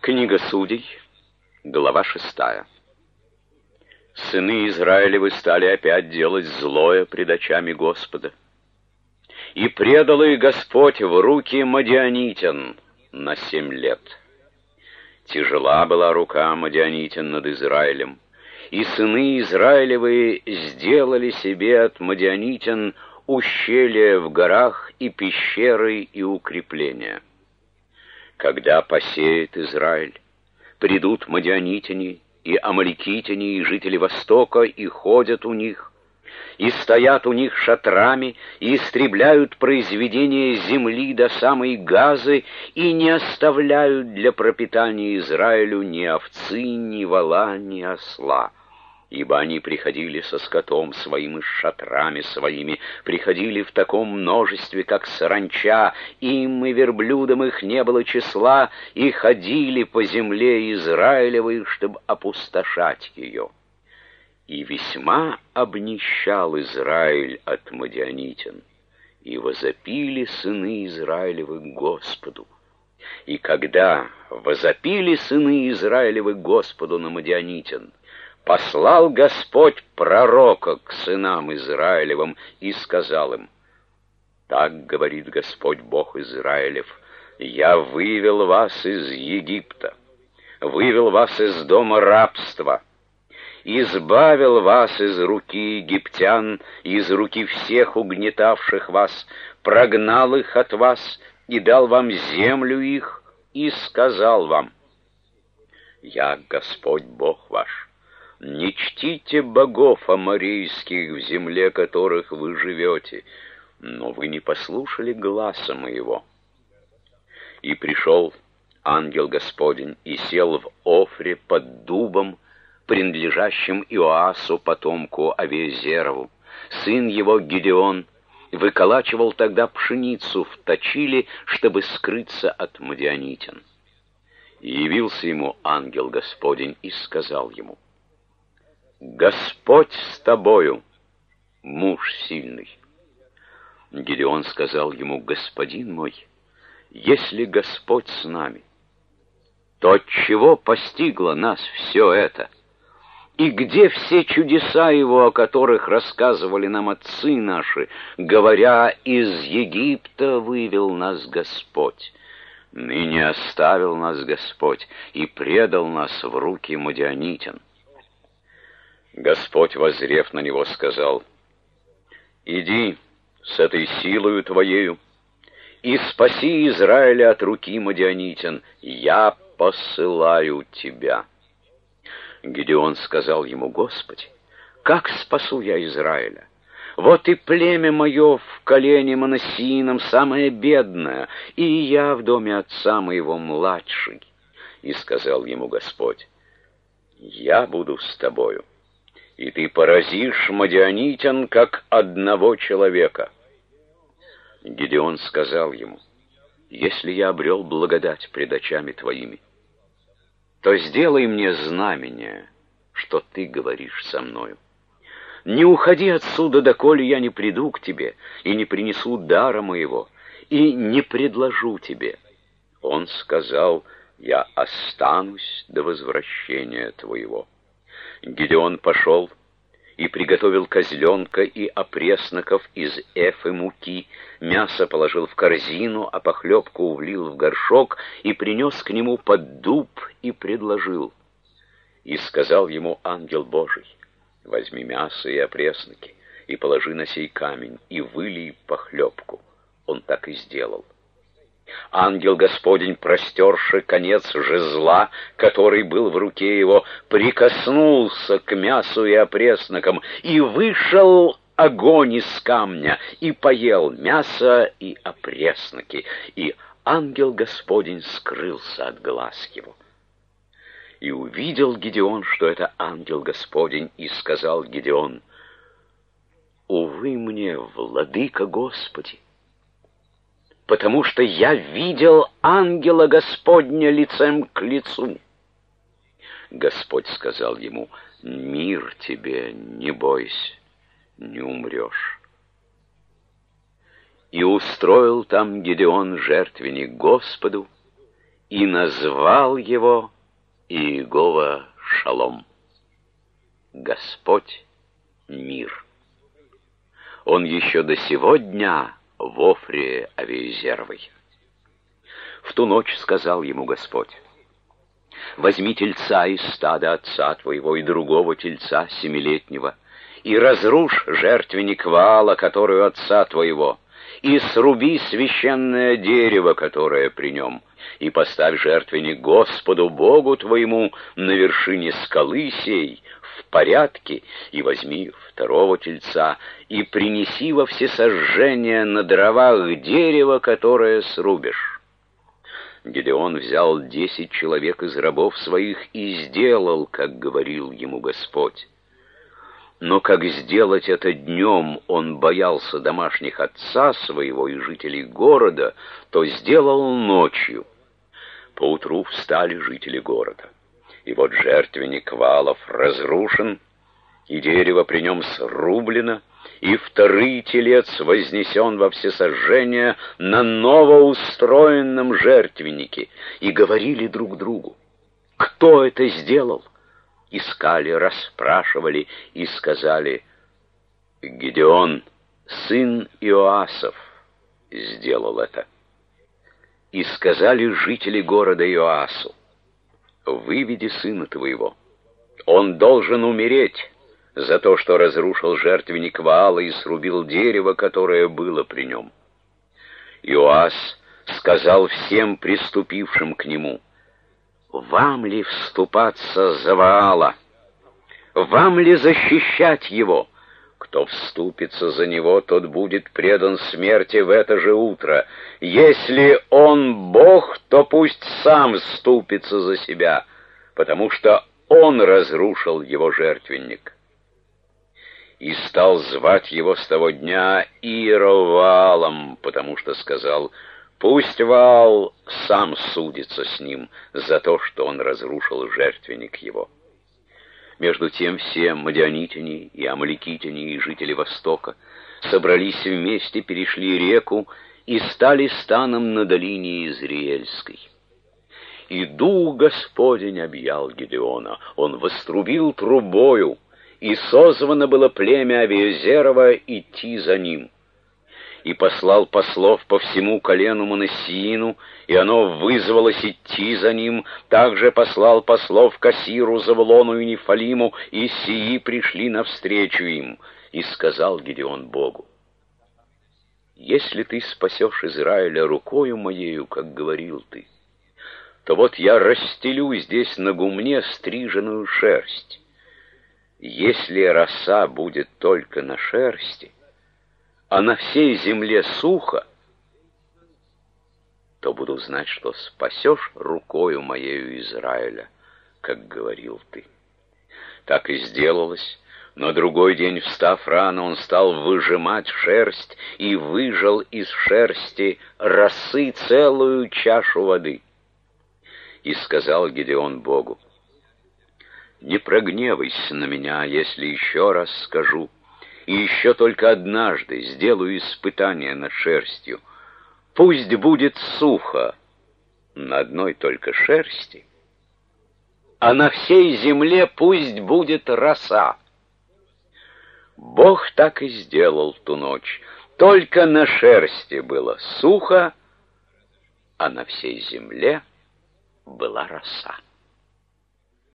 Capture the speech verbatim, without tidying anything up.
Книга Судей, глава шестая. Сыны Израилевы стали опять делать злое пред очами Господа. И предал их Господь в руки мадианитян на семь лет. Тяжела была рука мадианитян над Израилем, и сыны Израилевы сделали себе от мадианитян ущелья в горах и пещеры и укрепления. Когда посеет Израиль, придут мадианитяне и амаликитяне и жители Востока, и ходят у них, и стоят у них шатрами, и истребляют произведения земли до самой Газы, и не оставляют для пропитания Израилю ни овцы, ни вола, ни осла. Ибо они приходили со скотом своим и с шатрами своими, приходили в таком множестве, как саранча, им и верблюдам их не было числа, и ходили по земле Израилевой, чтобы опустошать ее. И весьма обнищал Израиль от мадианитян, и возопили сыны Израилевы к Господу. И когда возопили сыны Израилевы к Господу на мадианитян, послал Господь пророка к сынам Израилевым и сказал им: «Так говорит Господь Бог Израилев: я вывел вас из Египта, вывел вас из дома рабства, избавил вас из руки египтян, из руки всех угнетавших вас, прогнал их от вас и дал вам землю их, и сказал вам: я Господь Бог ваш. Не чтите богов аморейских в земле, которых вы живете, но вы не послушали гласа моего». И пришел ангел Господень и сел в Офре под дубом, принадлежащим Иоасу, потомку Авиезерову. Сын его Гидеон выколачивал тогда пшеницу в точиле, чтобы скрыться от мадианитян. И явился ему ангел Господень и сказал ему: «Господь с тобою, муж сильный». Гидеон сказал ему: «Господин мой, если Господь с нами, то отчего постигло нас все это? И где все чудеса Его, о которых рассказывали нам отцы наши, говоря: из Египта вывел нас Господь? Ныне оставил нас Господь и предал нас в руки мадианитян». Господь, воззрев на него, сказал: «Иди с этой силою твоею и спаси Израиля от руки мадианитян, я посылаю тебя». Гидеон сказал ему: «Господи, как спасу я Израиля? Вот и племя мое в колене Манассиином самое бедное, и я в доме отца моего младший». И сказал ему Господь: «Я буду с тобою, и ты поразишь мадианитян, как одного человека». Гидеон сказал ему: «Если я обрел благодать пред очами твоими, то сделай мне знамение, что ты говоришь со мною. Не уходи отсюда, доколе я не приду к тебе, и не принесу дара моего, и не предложу тебе». Он сказал: «Я останусь до возвращения твоего». Гидеон пошел и приготовил козленка и опресноков из эфы муки, мясо положил в корзину, а похлебку влил в горшок и принес к нему под дуб и предложил. И сказал ему ангел Божий: «Возьми мясо и опресноки и положи на сей камень и вылей похлебку». Он так и сделал. Ангел Господень, простерши конец жезла, который был в руке его, прикоснулся к мясу и опреснокам, и вышел огонь из камня, и поел мясо и опресноки, и ангел Господень скрылся от глаз его. И увидел Гидеон, что это ангел Господень, и сказал Гидеон: «Увы мне, владыка Господи, потому что я видел ангела Господня лицем к лицу». Господь сказал ему: «Мир тебе, не бойся, не умрешь». И устроил там Гидеон жертвенник Господу, и назвал его Иегова Шалом. Господь мир. Он еще до сего дня в Офре Авиезеровой. В ту ночь сказал ему Господь: возьми тельца из стада отца твоего и другого тельца семилетнего, и разрушь жертвенник Ваала, который у отца твоего, и сруби священное дерево, которое при нем, и поставь жертвенник Господу Богу твоему на вершине скалы сей, в порядке, и возьми второго тельца, и принеси во всесожжение на дровах дерево, которое срубишь. Гидеон взял десять человек из рабов своих и сделал, как говорил ему Господь. Но как сделать это днем он боялся домашних отца своего и жителей города, то сделал ночью. Поутру встали жители города. И вот жертвенник Ваалов разрушен, и дерево при нем срублено, и второй телец вознесен во всесожжение на новоустроенном жертвеннике. И говорили друг другу: кто это сделал? Искали, расспрашивали и сказали: Гидеон, сын Иоасов, сделал это. И сказали жители города Иоасу: выведи сына твоего, он должен умереть за то, что разрушил жертвенник Ваала и срубил дерево, которое было при нем. Иоас сказал всем приступившим к нему: вам ли вступаться за Ваала? Вам ли защищать его? Кто вступится за него, тот будет предан смерти в это же утро. Если он Бог, то пусть сам вступится за себя, потому что он разрушил его жертвенник. И стал звать его с того дня Иероваалом, потому что сказал: пусть Ваал сам судится с ним за то, что он разрушил жертвенник его. Между тем все мадианитяне и амаликитяне и жители Востока собрались вместе, перешли реку и стали станом на долине Изриэльской. И дух Господень объял Гидеона, он вострубил трубою, и созвано было племя Авиезерово идти за ним. И послал послов по всему колену Манассиину, и оно вызвалось идти за ним. Также послал послов к Асиру, Завулону и Нефалиму, и сии пришли навстречу им. И сказал Гидеон Богу: если ты спасешь Израиля рукою моею, как говорил ты, то вот я расстелю здесь на гумне стриженную шерсть. Если роса будет только на шерсти, а на всей земле сухо, то буду знать, что спасешь рукою моею Израиля, как говорил ты. Так и сделалось. На другой день, встав рано, он стал выжимать шерсть и выжал из шерсти росы целую чашу воды. И сказал Гидеон Богу: не прогневайся на меня, если еще раз скажу, и еще только однажды сделаю испытание над шерстью. Пусть будет сухо на одной только шерсти, а на всей земле пусть будет роса. Бог так и сделал в ту ночь. Только на шерсти было сухо, а на всей земле была роса.